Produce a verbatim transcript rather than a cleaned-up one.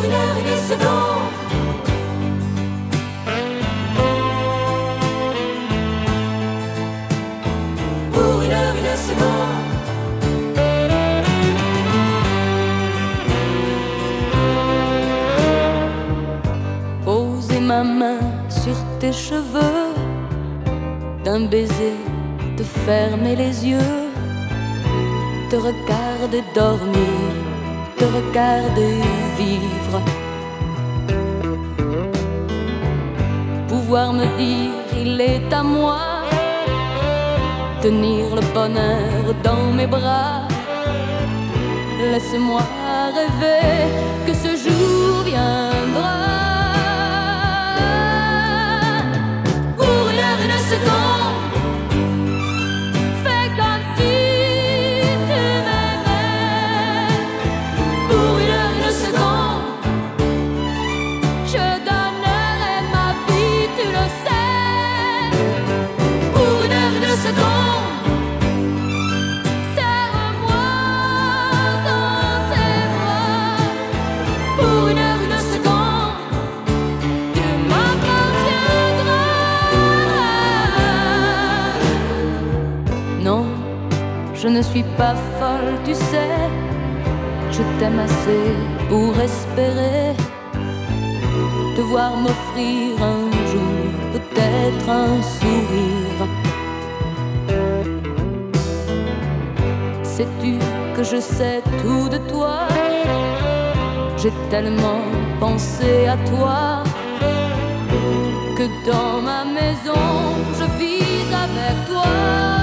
une heure, une seconde. Pour une heure, une seconde. Poser ma main sur tes cheveux, d'un baiser te fermer les yeux, te regarder dormir, te regarder vivre. Pouvoir me dire il est à moi, tenir le bonheur dans mes bras. Laisse-moi rêver que ce jour viendra. Pour une heure, une seconde, fais comme si tu m'aimais. Pour une heure, une seconde, je donnerai ma vie, tu le sais. Pour une heure, une seconde, serre-moi dans tes bras. Pour une heure, une seconde, tu m'appartiendras. Non, je ne suis pas folle, tu sais. Je t'aime assez pour espérer te voir m'offrir un jour peut-être un sourire. Sais-tu que je sais tout de toi? J'ai tellement pensé à toi que dans ma maison je vis avec toi.